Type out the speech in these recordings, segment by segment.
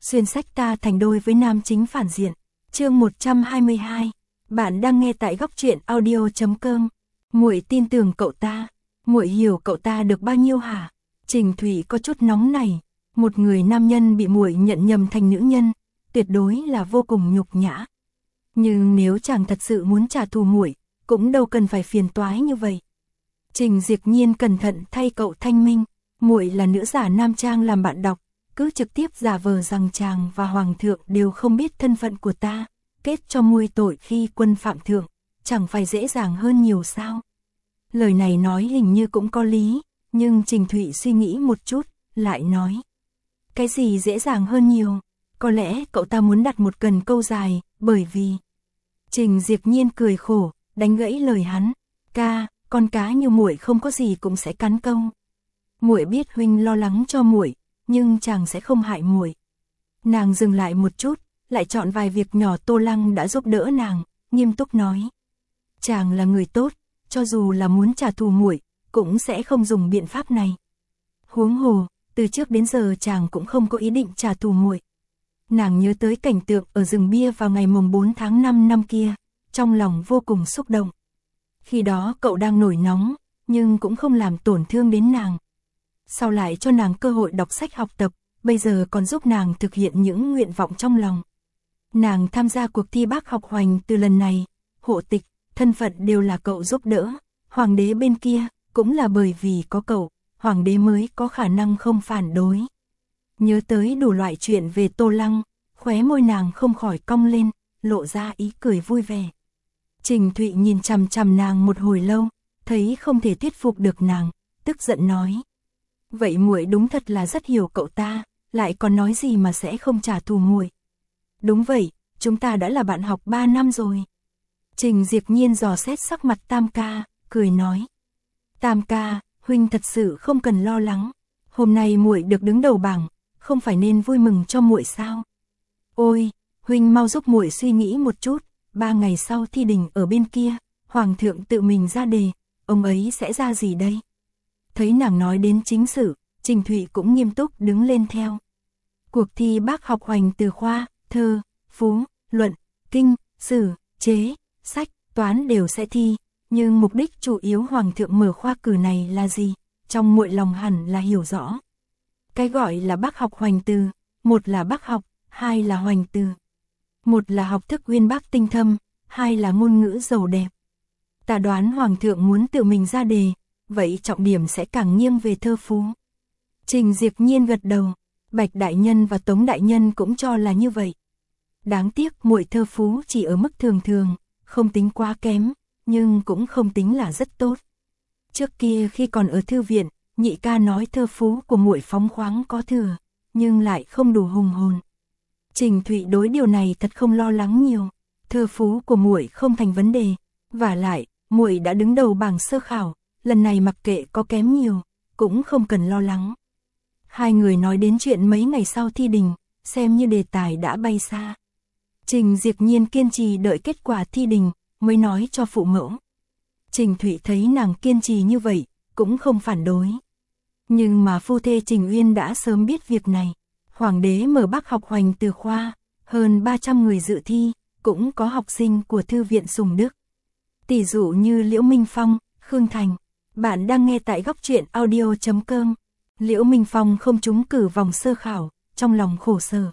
xuyên sách ta thành đôi với nam chính phản diện. Chương 122. Bạn đang nghe tại góc truyện audio.com. Muội tin tưởng cậu ta, muội hiểu cậu ta được bao nhiêu hả? Trình Thụy có chút nóng này, một người nam nhân bị muội nhận nhầm thành nữ nhân, tuyệt đối là vô cùng nhục nhã. Nhưng nếu chàng thật sự muốn trả thù muội, cũng đâu cần phải phiền toái như vậy. Trình Diệp Nhiên cẩn thận thay cậu thanh minh, muội là nữ giả nam trang làm bạn đọc, cứ trực tiếp giả vờ rằng chàng và hoàng thượng đều không biết thân phận của ta, kết cho muội tội khi quân phạm thượng, chẳng phải dễ dàng hơn nhiều sao? Lời này nói hình như cũng có lý, nhưng Trình Thụy suy nghĩ một chút, lại nói: cái gì dễ dàng hơn nhiều? Có lẽ cậu ta muốn đặt một cần câu dài, bởi vì... Trình Diệp Nhiên cười khổ, đánh gãy lời hắn: ca, con cá như muội không có gì cũng sẽ cắn câu. Muội biết huynh lo lắng cho muội, nhưng chàng sẽ không hại muội. Nàng dừng lại một chút, lại chọn vài việc nhỏ Tô Lăng đã giúp đỡ nàng, nghiêm túc nói: chàng là người tốt, cho dù là muốn trả thù muội, cũng sẽ không dùng biện pháp này. Huống hồ, từ trước đến giờ chàng cũng không có ý định trả thù muội. Nàng nhớ tới cảnh tượng ở rừng bia vào ngày mùng 4 tháng 5 năm kia, trong lòng vô cùng xúc động. Khi đó cậu đang nổi nóng, nhưng cũng không làm tổn thương đến nàng. Sau lại cho nàng cơ hội đọc sách học tập, bây giờ còn giúp nàng thực hiện những nguyện vọng trong lòng. Nàng tham gia cuộc thi bác học hoành từ lần này, hộ tịch, thân phận đều là cậu giúp đỡ. Hoàng đế bên kia, cũng là bởi vì có cậu, hoàng đế mới có khả năng không phản đối. Nhớ tới đủ loại chuyện về Tô Lăng, khóe môi nàng không khỏi cong lên, lộ ra ý cười vui vẻ. Trình Thụy nhìn chằm chằm nàng một hồi lâu, thấy không thể thuyết phục được nàng, tức giận nói: vậy muội đúng thật là rất hiểu cậu ta, lại còn nói gì mà sẽ không trả thù muội. Đúng vậy, chúng ta đã là bạn học 3 năm rồi. Trình Diệp Nhiên dò xét sắc mặt Tam ca, cười nói: Tam ca, huynh thật sự không cần lo lắng, hôm nay muội được đứng đầu bảng, không phải nên vui mừng cho muội sao? Ôi, huynh mau giúp muội suy nghĩ một chút, 3 ngày sau thi đình ở bên kia, hoàng thượng tự mình ra đề, ông ấy sẽ ra gì đây? Thấy nàng nói đến chính sự, Trình Thụy cũng nghiêm túc đứng lên theo. Cuộc thi bác học hoành từ khoa, thơ, phú, luận, kinh, sử, chế, sách, toán đều sẽ thi, nhưng mục đích chủ yếu hoàng thượng mở khoa cử này là gì? Trong muội lòng hẳn là hiểu rõ. Cái gọi là bác học hoành từ, một là bác học, hai là hoành từ. Một là học thức uyên bác tinh thâm, hai là ngôn ngữ giàu đẹp. Ta đoán hoàng thượng muốn tự mình ra đề, vậy trọng điểm sẽ càng nghiêng về thơ phú. Trình Diệp Nhiên gật đầu, Bạch đại nhân và Tống đại nhân cũng cho là như vậy. Đáng tiếc muội thơ phú chỉ ở mức thường thường, không tính quá kém, nhưng cũng không tính là rất tốt. Trước kia khi còn ở thư viện, nhị ca nói thơ phú của muội phóng khoáng có thừa, nhưng lại không đủ hùng hồn. Trình Thụy đối điều này thật không lo lắng nhiều, thơ phú của muội không thành vấn đề, vả lại, muội đã đứng đầu bảng sơ khảo, lần này mặc kệ có kém nhiều, cũng không cần lo lắng. Hai người nói đến chuyện mấy ngày sau thi đình, xem như đề tài đã bay xa. Trình Diệp Nhiên kiên trì đợi kết quả thi đình, mới nói cho phụ mẫu. Trình Thụy thấy nàng kiên trì như vậy, cũng không phản đối. Nhưng mà phu thê Trình Uyên đã sớm biết việc này. Hoàng đế mở bác học hoành từ khoa, hơn 300 người dự thi, cũng có học sinh của Thư viện Sùng Đức. Tỷ dụ như Liễu Minh Phong, Khương Thành. Bạn đang nghe tại góc truyện audio.com. Liễu Minh Phong không trúng cử vòng sơ khảo, trong lòng khổ sở.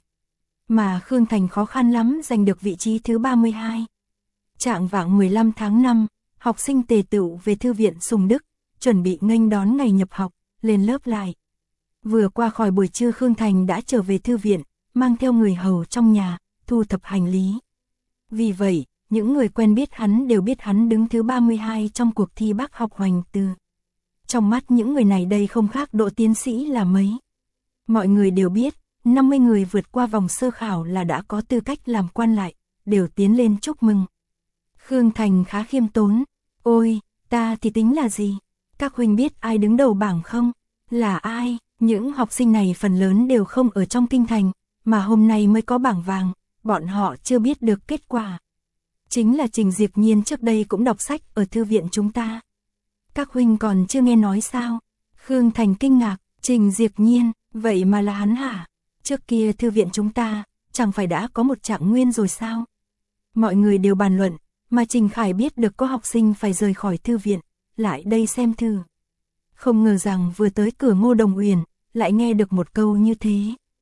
Mà Khương Thành khó khăn lắm giành được vị trí thứ 32. Trạng vạng 15 tháng 5, học sinh tề tựu về Thư viện Sùng Đức, chuẩn bị nghênh đón ngày nhập học, lên lớp lại. Vừa qua khỏi buổi trưa Khương Thành đã trở về thư viện, mang theo người hầu trong nhà, thu thập hành lý. Vì vậy, những người quen biết hắn đều biết hắn đứng thứ 32 trong cuộc thi bác học hoành từ. Trong mắt những người này đây không khác độ tiến sĩ là mấy. Mọi người đều biết, 50 người vượt qua vòng sơ khảo là đã có tư cách làm quan lại, đều tiến lên chúc mừng. Khương Thành khá khiêm tốn: ôi, ta thì tính là gì? Các huynh biết ai đứng đầu bảng không? Là ai? Những học sinh này phần lớn đều không ở trong kinh thành, mà hôm nay mới có bảng vàng, bọn họ chưa biết được kết quả. Chính là Trình Diệp Nhiên trước đây cũng đọc sách ở thư viện chúng ta. Các huynh còn chưa nghe nói sao? Khương Thành kinh ngạc: Trình Diệp Nhiên, vậy mà là hắn hả? Trước kia thư viện chúng ta, chẳng phải đã có một trạng nguyên rồi sao? Mọi người đều bàn luận, mà Trình Khải biết được có học sinh phải rời khỏi thư viện, lại đây xem thư. Không ngờ rằng vừa tới cửa Ngô Đồng Uyển, lại nghe được một câu như thế.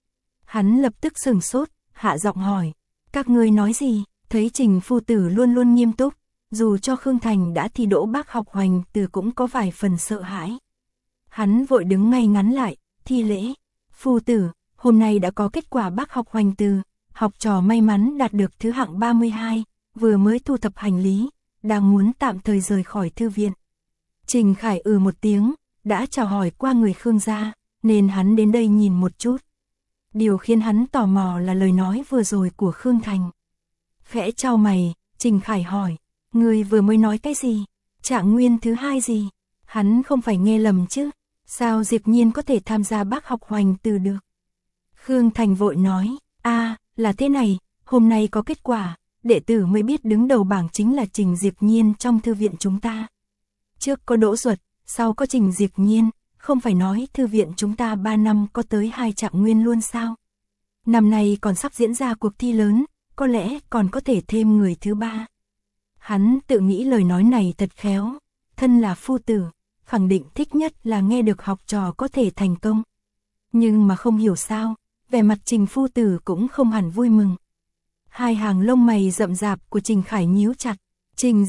Hắn lập tức sửng sốt, hạ giọng hỏi, các ngươi nói gì? Thấy Trình phu tử luôn luôn nghiêm túc, dù cho Khương Thành đã thi đỗ Bác học Hoành Từ cũng có vài phần sợ hãi. Hắn vội đứng ngay ngắn lại, thi lễ, phu tử, hôm nay đã có kết quả Bác học Hoành Từ, học trò may mắn đạt được thứ hạng 32, vừa mới thu thập hành lý, đang muốn tạm thời rời khỏi thư viện. Trình Khải một tiếng, đã chào hỏi qua người Khương gia, nên hắn đến đây nhìn một chút. Điều khiến hắn tò mò là lời nói vừa rồi của Khương Thành. Khẽ chau mày, Trình Khải hỏi, người vừa mới nói cái gì? Trạng nguyên thứ 2 gì? Hắn không phải nghe lầm chứ? Sao Diệp Nhiên có thể tham gia Bác học Hoành Từ được? Khương Thành vội nói, là thế này, hôm nay có kết quả, đệ tử mới biết đứng đầu bảng chính là Trình Diệp Nhiên trong thư viện chúng ta. Trước có Đỗ Duật, sau có Trình Diệp Nhiên, không phải nói thư viện chúng ta 3 năm có tới 2 trạng nguyên luôn sao? Năm nay còn sắp diễn ra cuộc thi lớn, có lẽ còn có thể thêm người thứ 3. Hắn tự nghĩ lời nói này thật khéo, thân là phu tử, khẳng định thích nhất là nghe được học trò có thể thành công. Nhưng mà không hiểu sao, vẻ mặt Trình phu tử cũng không hẳn vui mừng. Hai hàng lông mày rậm rạp của Trình Khải nhíu chặt, Trình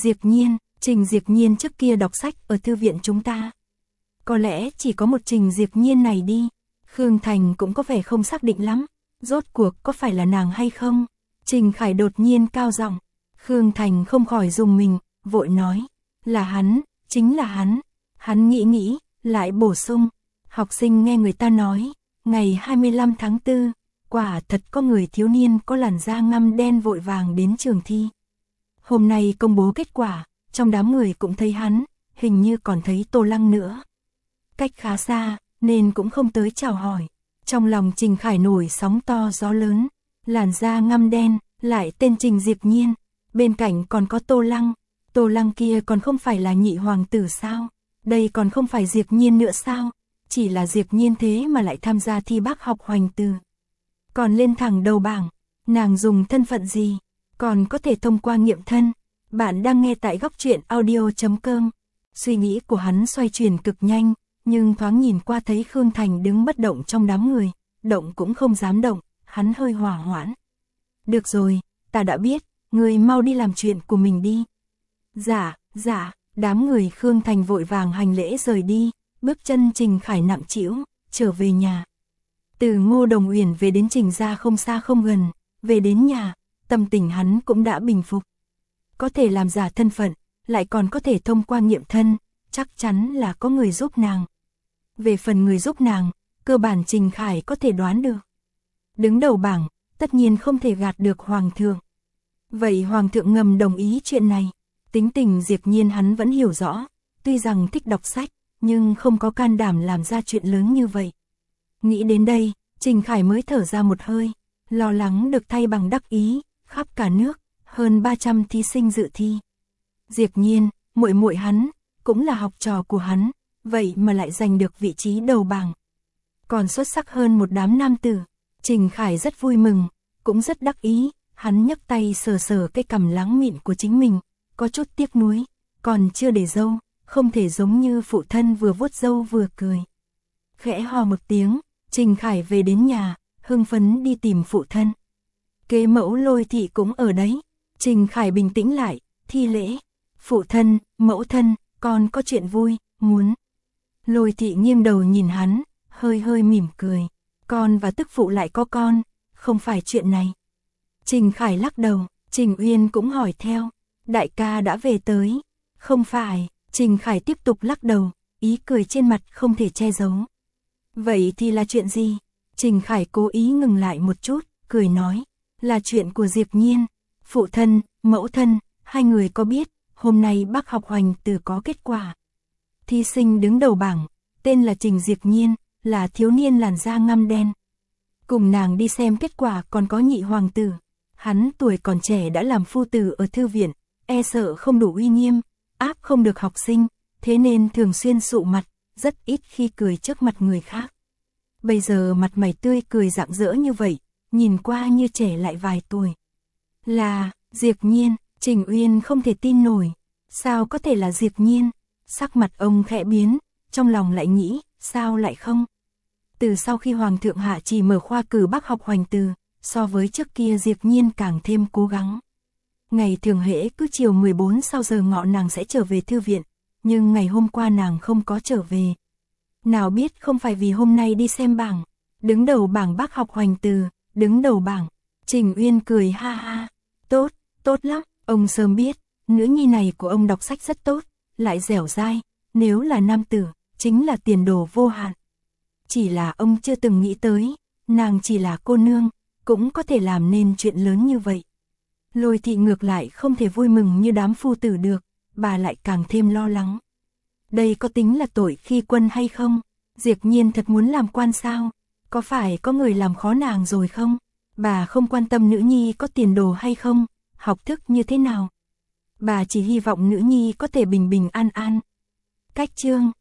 Diệp Nhiên trước kia đọc sách ở thư viện chúng ta. Có lẽ chỉ có một Trình Diệp Nhiên này đi. Khương Thành cũng có vẻ không xác định lắm, rốt cuộc có phải là nàng hay không? Trình Khải đột nhiên cao giọng. Khương Thành không khỏi rùng mình, vội nói, là hắn, chính là hắn. Hắn nghĩ, lại bổ sung, học sinh nghe người ta nói, ngày 25 tháng 4, quả thật có người thiếu niên có làn da ngăm đen vội vàng đến trường thi. Hôm nay công bố kết quả, trong đám người cũng thấy hắn, hình như còn thấy Tô Lăng nữa. Cách khá xa, nên cũng không tới chào hỏi. Trong lòng Trình Khải nổi sóng to gió lớn, làn da ngăm đen, lại tên Trình Diệp Nhiên, bên cạnh còn có Tô Lăng kia còn không phải là nhị hoàng tử sao? Đây còn không phải Diệp Nhiên nữa sao? Chỉ là Diệp Nhiên thế mà lại tham gia thi Bác học Hoành Từ. Còn lên thẳng đầu bảng, nàng dùng thân phận gì? Còn có thể thông qua nghiệm thân. Bạn đang nghe tại Góc Truyện Audio.com. Suy nghĩ của hắn xoay chuyển cực nhanh, nhưng thoáng nhìn qua thấy Khương Thành đứng bất động trong đám người, động cũng không dám động, hắn hơi hỏa hoãn. Được rồi, ta đã biết, người mau đi làm chuyện của mình đi. Dạ, đám người Khương Thành vội vàng hành lễ rời đi, bước chân Trình Khải nặng trĩu, trở về nhà. Từ Ngô Đồng Uyển về đến Trình gia không xa không gần, về đến nhà, tâm tình hắn cũng đã bình phục. Có thể làm giả thân phận, lại còn có thể thông qua nghiệm thân, chắc chắn là có người giúp nàng. Về phần người giúp nàng, cơ bản Trình Khải có thể đoán được. Đứng đầu bảng, tất nhiên không thể gạt được Hoàng thượng. Vậy Hoàng thượng ngầm đồng ý chuyện này. Tính tình Diệp Nhiên hắn vẫn hiểu rõ, tuy rằng thích đọc sách, nhưng không có can đảm làm ra chuyện lớn như vậy. Nghĩ đến đây, Trình Khải mới thở ra một hơi, lo lắng được thay bằng đắc ý, khắp cả nước, hơn 300 thí sinh dự thi. Diệp Nhiên, muội muội hắn, cũng là học trò của hắn, vậy mà lại giành được vị trí đầu bảng. Còn xuất sắc hơn một đám nam tử, Trình Khải rất vui mừng, cũng rất đắc ý, hắn nhấc tay sờ sờ cái cằm láng mịn của chính mình, có chút tiếc nuối, còn chưa để râu, không thể giống như phụ thân vừa vuốt râu vừa cười. Khẽ ho một tiếng, Trình Khải về đến nhà, hưng phấn đi tìm phụ thân. Kế mẫu Lôi thị cũng ở đấy. Trình Khải bình tĩnh lại, thi lễ. Phụ thân, mẫu thân, con có chuyện vui, muốn. Lôi thị nghiêng đầu nhìn hắn, hơi mỉm cười. Con và tức phụ lại có con, không phải chuyện này. Trình Khải lắc đầu, Trình Uyên cũng hỏi theo. Đại ca đã về tới. Không phải, Trình Khải tiếp tục lắc đầu, ý cười trên mặt không thể che giấu. Vậy thì là chuyện gì? Trình Khải cố ý ngừng lại một chút, cười nói. Là chuyện của Diệp Nhiên. Phụ thân, mẫu thân, hai người có biết, hôm nay Bác học Hoành Từ có kết quả. Thí sinh đứng đầu bảng, tên là Trình Diệp Nhiên, là thiếu niên làn da ngăm đen. Cùng nàng đi xem kết quả còn có nhị hoàng tử. Hắn tuổi còn trẻ đã làm phu tử ở thư viện, e sợ không đủ uy nghiêm, áp không được học sinh, thế nên thường xuyên sụ mặt, rất ít khi cười trước mặt người khác. Bây giờ mặt mày tươi cười rạng rỡ như vậy, nhìn qua như trẻ lại vài tuổi. Là, Diệp Nhiên, Trình Uyên không thể tin nổi. Sao có thể là Diệp Nhiên? Sắc mặt ông khẽ biến, trong lòng lại nghĩ, sao lại không? Từ sau khi Hoàng thượng hạ chỉ mở khoa cử Bác học Hoành từ, so với trước kia Diệp Nhiên càng thêm cố gắng. Ngày thường hễ cứ chiều 14 sau giờ ngọ nàng sẽ trở về thư viện, nhưng ngày hôm qua nàng không có trở về. Nào biết không phải vì hôm nay đi xem bảng, đứng đầu bảng Bác học Hoành từ, đứng đầu bảng. Trình Uyên cười ha ha, tốt, tốt lắm, ông sớm biết, nữ nhi này của ông đọc sách rất tốt, lại dẻo dai, nếu là nam tử, chính là tiền đồ vô hạn. Chỉ là ông chưa từng nghĩ tới, nàng chỉ là cô nương, cũng có thể làm nên chuyện lớn như vậy. Lôi thị ngược lại không thể vui mừng như đám phu tử được, bà lại càng thêm lo lắng. Đây có tính là tội khi quân hay không? Diệp Nhiên thật muốn làm quan sao? Có phải có người làm khó nàng rồi không? Bà không quan tâm nữ nhi có tiền đồ hay không, học thức như thế nào. Bà chỉ hy vọng nữ nhi có thể bình bình an an. Cách chương